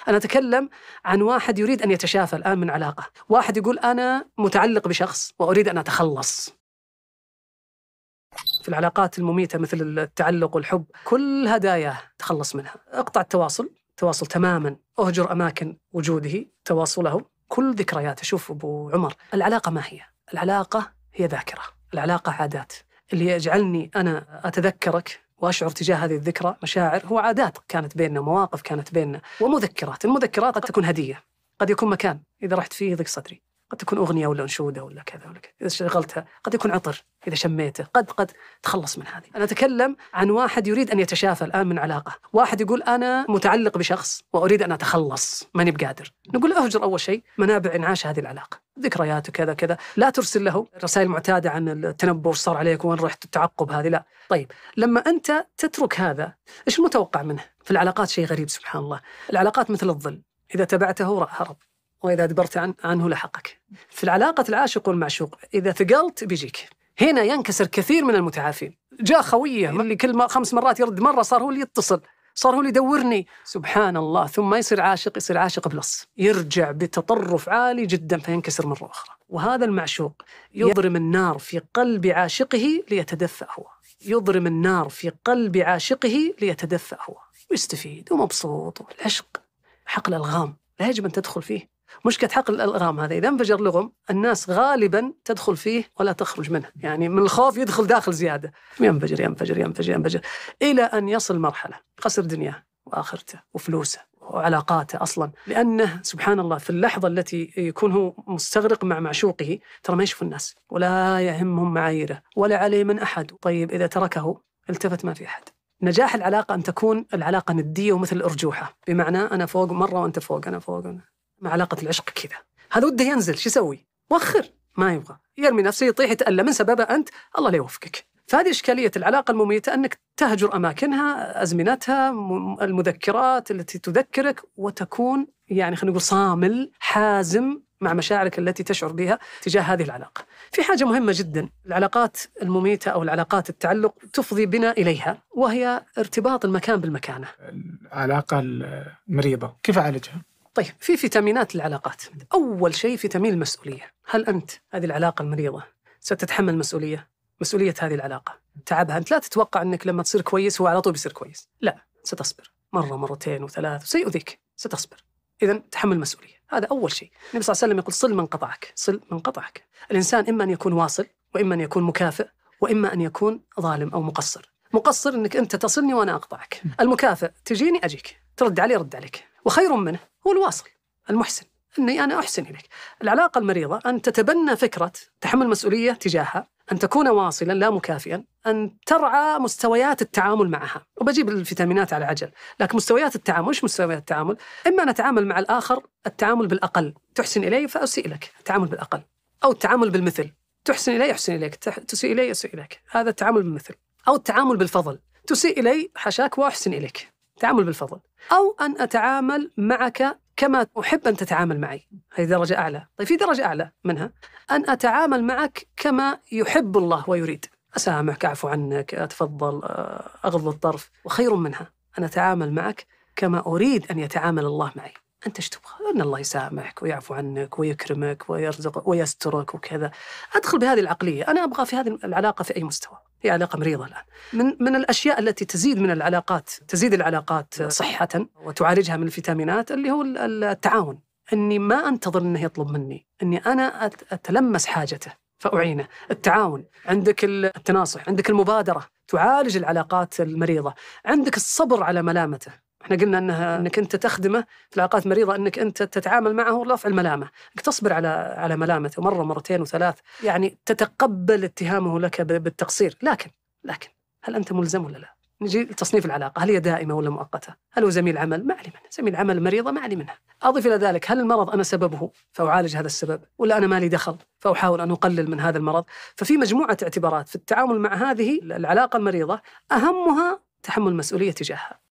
أنا أتكلم عن واحد يريد أن يتشافى الآن من علاقة، واحد يقول أنا متعلق بشخص وأريد أن أتخلص. في العلاقات المميتة مثل التعلق والحب كل هداياه تخلص منها. اقطع التواصل تماما، أهجر أماكن وجوده، تواصله، كل ذكرياته. شوف أبو عمر، العلاقة ما هي؟ العلاقة هي ذاكرة، العلاقة عادات. اللي يجعلني أنا أتذكرك وأشعر تجاه هذه الذكرى مشاعر هو عادات كانت بيننا، مواقف كانت بيننا، ومذكرات. المذكرات قد تكون هدية، قد يكون مكان إذا رحت فيه يضيق صدري، قد تكون أغنية ولا أنشودة ولا كذا ولا كذا إذا شغلتها، قد يكون عطر إذا شميته، قد تخلص من هذه. أنا أتكلم عن واحد يريد أن يتشافى الآن من علاقة، واحد يقول أنا متعلق بشخص وأريد أن أتخلص، ماني بقادر. نقول أهجر أول شيء منابع إنعاش هذه العلاقة، ذكريات وكذا كذا. لا ترسل له رسائل معتادة عن التنبؤ وش صار عليك وين رحت، التعقب هذه لا. طيب لما أنت تترك هذا إيش المتوقع منه؟ في العلاقات شيء غريب سبحان الله. العلاقات مثل الظل، إذا تبعته هرب، وإذا دبرت عنه لحقك. في العلاقة العاشق والمعشوق إذا ثقلت بيجيك. هنا ينكسر كثير من المتعافين. جاء خويه اللي كل 5 مرات يرد مرة، صار هو اللي يتصل، صار هو اللي يدورني، سبحان الله. ثم يصير عاشق بلص، يرجع بتطرف عالي جدا فينكسر مرة أخرى. وهذا المعشوق يضرم النار في قلب عاشقه ليتدفأ هو، يضرم النار في قلب عاشقه ليتدفأ هو، ويستفيد ومبسوط. العشق حقل الألغام لا يجب أن تدخل فيه. مشكلة حقل الألغام هذا إذا انفجر لغم الناس غالبا تدخل فيه ولا تخرج منه، يعني من الخوف يدخل داخل زيادة، ينفجر إلى أن يصل مرحلة خسر دنياه وآخرته وفلوسه وعلاقاته أصلا. لأنه سبحان الله في اللحظة التي يكون هو مستغرق مع معشوقه ترى ما يشوف الناس ولا يهمهم معاييره ولا عليه من أحد. طيب إذا تركه التفت ما في أحد. نجاح العلاقة أن تكون العلاقة ندية ومثل الأرجوحة، بمعنى أنا فوق مرة وأنت فوق، أنا فوق أنا. مع علاقة العشق كذا، هذا وده ينزل شو يسوي؟ وخر، ما يبغى، يرمي نفسه يطيح يتألم من سببه أنت، الله لا يوفقك. فهذه إشكالية العلاقة المميتة، أنك تهجر أماكنها، أزمنتها، المذكرات التي تذكرك، وتكون يعني خلينا نقول صامل حازم مع مشاعرك التي تشعر بها تجاه هذه العلاقة. في حاجة مهمة جدا، العلاقات المميتة أو العلاقات التعلق تفضي بنا إليها، وهي ارتباط المكان بالمكانة. العلاقة المريضة كيف أعالجها؟ طيب في فيتامينات العلاقات. أول شيء فيتامين المسؤولية. هل أنت هذه العلاقة المريضة ستتحمل مسؤولية هذه العلاقة، تعبها؟ أنت لا تتوقع أنك لما تصير كويس هو على طول بيصير كويس، لا، ستصبر مرة مرتين وثلاث وسيؤذيك، ستصبر. إذن تحمل مسؤولية، هذا أول شيء. النبي صلى الله عليه وسلم يقول صل من قطعك. الإنسان إما أن يكون واصل، وإما أن يكون مكافئ، وإما أن يكون ظالم أو مقصر أنك أنت تصلني وأنا أقطعك. المكافئ تجيني أجيك، ترد علي رد عليك. وخير منه هو الواصل المحسن، أني أنا أحسن إليك. العلاقة المريضة أن تتبنى فكرة تحمل مسؤولية تجاهها، أن تكون واصلا لا مكافئا، أن ترعى مستويات التعامل معها. وبجيب الفيتامينات على عجل، لكن مستويات التعامل، إيش مستويات التعامل؟ إما نتعامل مع الآخر التعامل بالأقل، تحسن إليه فأسيء لك، التعامل بالأقل، أو التعامل بالمثل، تحسن إليه يحسن إليك، تسيء إليه يسيء إليك، هذا التعامل بالمثل. أو التعامل بالفضل، تسيء إلي حشاك وأحسن إليك، تعامل بالفضل. أو أن أتعامل معك كما أحب أن تتعامل معي، هذه درجة أعلى. طيب في درجة أعلى منها أن أتعامل معك كما يحب الله ويريد، أسامحك، أعفو عنك، أتفضل، أغض الطرف. وخير منها أن أتعامل معك كما أريد أن يتعامل الله معي. أنت إيش تبغى؟ أن الله يسامحك ويعفو عنك ويكرمك ويرزقك ويسترك وكذا. أدخل بهذه العقلية. أنا أبغى في هذه العلاقة في أي مستوى، هي علاقة مريضة الآن. من الأشياء التي تزيد العلاقات صحة وتعالجها من الفيتامينات اللي هو التعاون. أني ما أنتظر أنه يطلب مني، أني أنا أتلمس حاجته فأعينه. التعاون، عندك التناصح، عندك المبادرة، تعالج العلاقات المريضة. عندك الصبر على ملامته. احنا قلنا انك انت تخدمه في العلاقات المريضة، انك انت تتعامل معه رفع الملامة، انك تصبر على ملامته مرة مرتين وثلاث، يعني تتقبل اتهامه لك بالتقصير. لكن هل انت ملزم ولا لا؟ نجي لتصنيف العلاقة، هل هي دائمة ولا مؤقتة؟ هل هو زميل عمل؟ ما علي منه. زميل عمل مريضة ما علي منها. أضيف إلى ذلك، هل المرض أنا سببه فأعالج هذا السبب، ولا أنا مالي دخل فأحاول أن أقلل من هذا المرض؟ ففي مجموعة اعتبارات في التعامل مع هذه العلاقة المريضة، أهمها تحمل مسؤولية تجاهها.